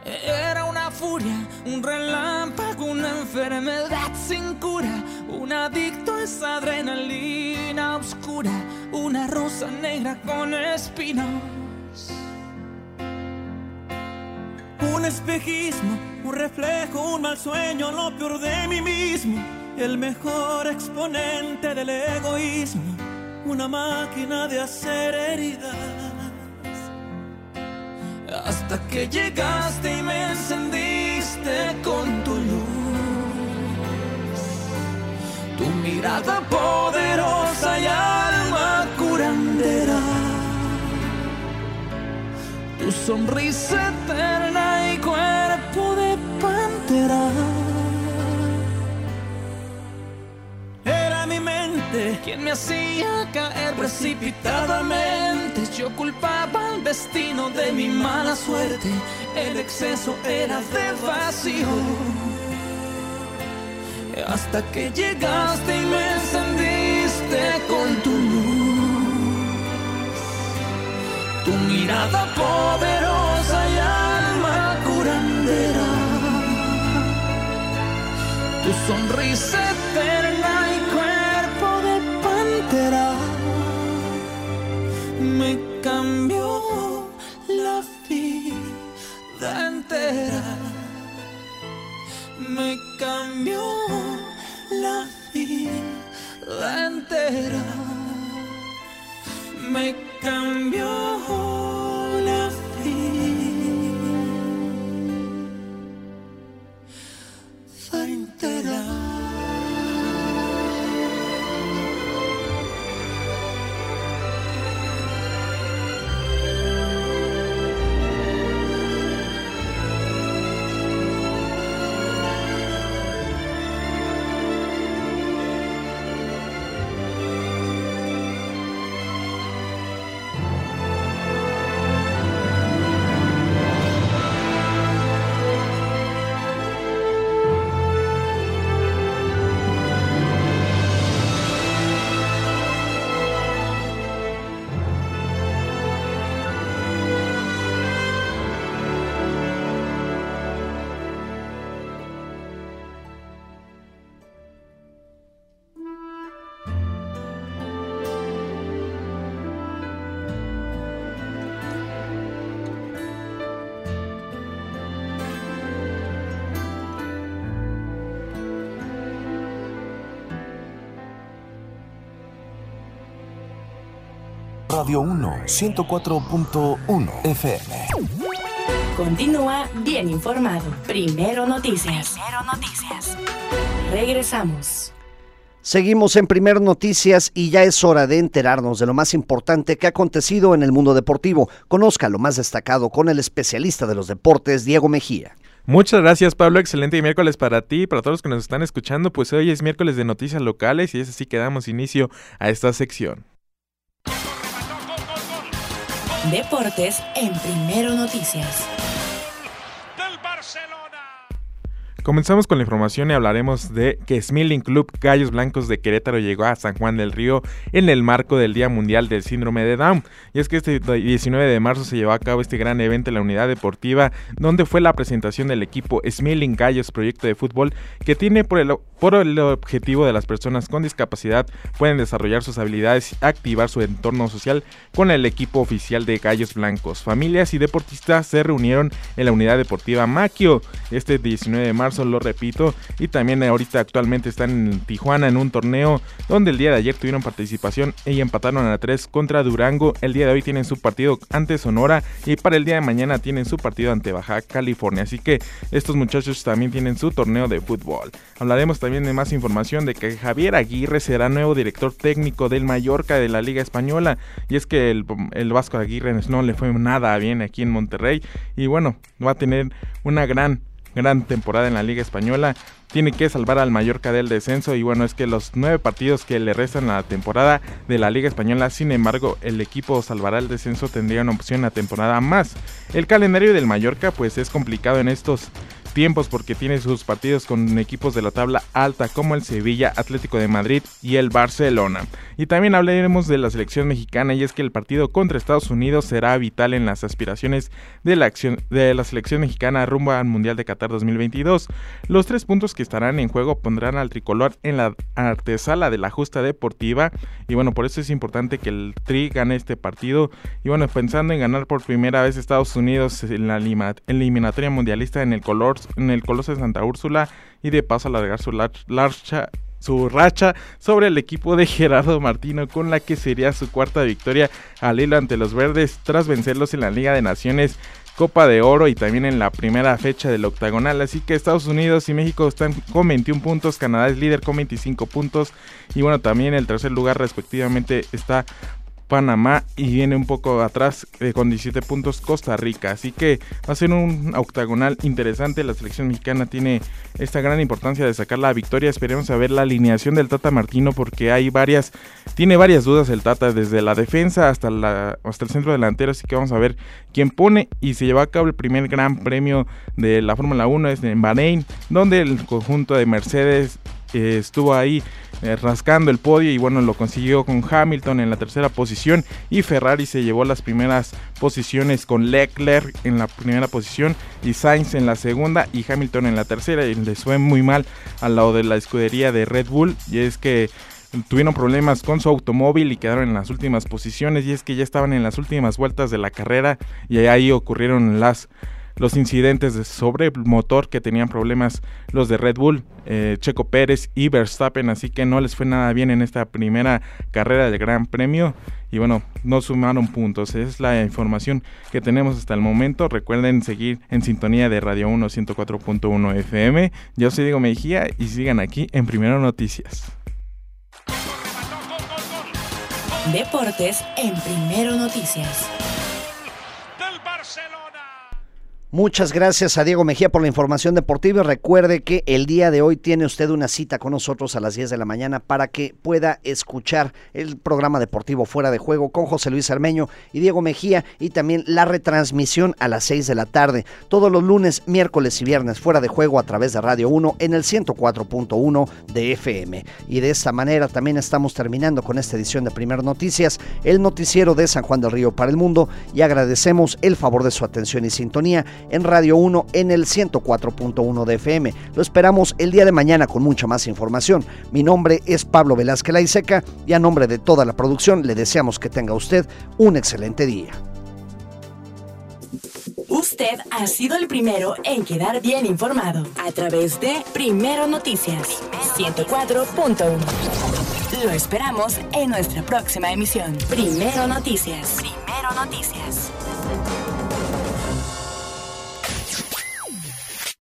Era una furia, un relámpago, una enfermedad sin cura, un adicto a esa adrenalina oscura, una rosa negra con espinos. Un espejismo, un reflejo, un mal sueño, lo peor de mí mismo, el mejor exponente del egoísmo, una máquina de hacer heridas. Hasta que llegaste y me encendiste con tu luz, tu mirada poderosa y alma curandera, tu sonrisa eterna y cuerpo de pantera. Era mi mente quien me hacía caer precipitadamente. Yo culpaba al destino de mi mala suerte. El exceso era de vacío. Hasta que llegaste y me encendiste con tu luz, tu mirada poderosa y alma curandera, tu sonrisa eterna y cuerpo de pantera. Me cambió la vida entera. Me cambió la vida entera. Me cambió la vida entera. Radio uno, ciento cuatro punto uno F M. Continúa bien informado. Primero Noticias. Primero Noticias. Regresamos. Seguimos en Primer Noticias y ya es hora de enterarnos de lo más importante que ha acontecido en el mundo deportivo. Conozca lo más destacado con el especialista de los deportes, Diego Mejía. Muchas gracias, Pablo. Excelente miércoles para ti y para todos los que nos están escuchando. Pues hoy es miércoles de noticias locales y es así que damos inicio a esta sección. Deportes en Primero Noticias. Comenzamos con la información y hablaremos de que Smiling Club Gallos Blancos de Querétaro llegó a San Juan del Río en el marco del Día Mundial del Síndrome de Down. Y es que este diecinueve de marzo se llevó a cabo este gran evento en la unidad deportiva, donde fue la presentación del equipo Smiling Gallos, proyecto de fútbol que tiene por el, por el objetivo de las personas con discapacidad pueden desarrollar sus habilidades y activar su entorno social con el equipo oficial de Gallos Blancos. Familias y deportistas se reunieron en la unidad deportiva Maquio este diecinueve de marzo, lo repito, y también ahorita actualmente están en Tijuana en un torneo donde el día de ayer tuvieron participación y empataron a tres contra Durango. El día de hoy tienen su partido ante Sonora y para el día de mañana tienen su partido ante Baja California, así que estos muchachos también tienen su torneo de fútbol. Hablaremos también de más información de que Javier Aguirre será nuevo director técnico del Mallorca de la Liga Española, y es que el, el Vasco Aguirre no le fue nada bien aquí en Monterrey y bueno, va a tener una gran gran temporada en la Liga Española. Tiene que salvar al Mallorca del descenso y bueno, es que los nueve partidos que le restan a la temporada de la Liga Española, sin embargo, el equipo salvará el descenso, tendría una opción a temporada más. El calendario del Mallorca pues es complicado en estos tiempos porque tiene sus partidos con equipos de la tabla alta como el Sevilla, Atlético de Madrid y el Barcelona. Y también hablaremos de la selección mexicana, y es que el partido contra Estados Unidos será vital en las aspiraciones de la, acción, de la selección mexicana rumbo al Mundial de Qatar dos mil veintidós. Los tres puntos que estarán en juego pondrán al tricolor en la antesala de la justa deportiva, y bueno, por eso es importante que el Tri gane este partido. Y bueno, pensando en ganar por primera vez Estados Unidos en la eliminatoria mundialista en el, color, en el Coloso de Santa Úrsula, y de paso alargar su larcha su racha sobre el equipo de Gerardo Martino, con la que sería su cuarta victoria al hilo ante los verdes tras vencerlos en la Liga de Naciones, Copa de Oro y también en la primera fecha del octagonal. Así que Estados Unidos y México están con veintiún puntos, Canadá es líder con veinticinco puntos, y bueno, también en el tercer lugar respectivamente está Panamá, y viene un poco atrás eh, con diecisiete puntos Costa Rica. Así que va a ser un octagonal interesante. La selección mexicana tiene esta gran importancia de sacar la victoria. Esperemos a ver la alineación del Tata Martino, porque hay varias, tiene varias dudas el Tata, desde la defensa hasta, la, hasta el centro delantero. Así que vamos a ver quién pone. Y se lleva a cabo el primer gran premio de la Fórmula uno, es en Bahrein, donde el conjunto de Mercedes eh, estuvo ahí Eh, rascando el podio, y bueno, lo consiguió con Hamilton en la tercera posición, y Ferrari se llevó las primeras posiciones con Leclerc en la primera posición y Sainz en la segunda y Hamilton en la tercera, y les fue muy mal al lado de la escudería de Red Bull, y es que tuvieron problemas con su automóvil y quedaron en las últimas posiciones, y es que ya estaban en las últimas vueltas de la carrera y ahí ocurrieron las los incidentes de sobre el motor, que tenían problemas los de Red Bull, eh, Checo Pérez y Verstappen, así que no les fue nada bien en esta primera carrera del Gran Premio, y bueno, no sumaron puntos. Es la información que tenemos hasta el momento. Recuerden seguir en sintonía de Radio uno ciento cuatro punto uno F M. Yo soy Diego Mejía y sigan aquí en Primero Noticias. Deportes en Primero Noticias. Muchas gracias a Diego Mejía por la información deportiva, y recuerde que el día de hoy tiene usted una cita con nosotros a las diez de la mañana para que pueda escuchar el programa deportivo Fuera de Juego con José Luis Armeño y Diego Mejía, y también la retransmisión a las seis de la tarde, todos los lunes, miércoles y viernes, Fuera de Juego a través de Radio uno en el ciento cuatro punto uno de F M. Y de esta manera también estamos terminando con esta edición de Primero Noticias, el noticiero de San Juan del Río para el mundo, y agradecemos el favor de su atención y sintonía en Radio uno en el ciento cuatro punto uno de F M. Lo esperamos el día de mañana con mucha más información. Mi nombre es Pablo Velázquez Laiseca, y a nombre de toda la producción le deseamos que tenga usted un excelente día. Usted ha sido el primero en quedar bien informado a través de Primero Noticias ciento cuatro punto uno. Lo esperamos en nuestra próxima emisión. Primero Noticias. Primero Noticias.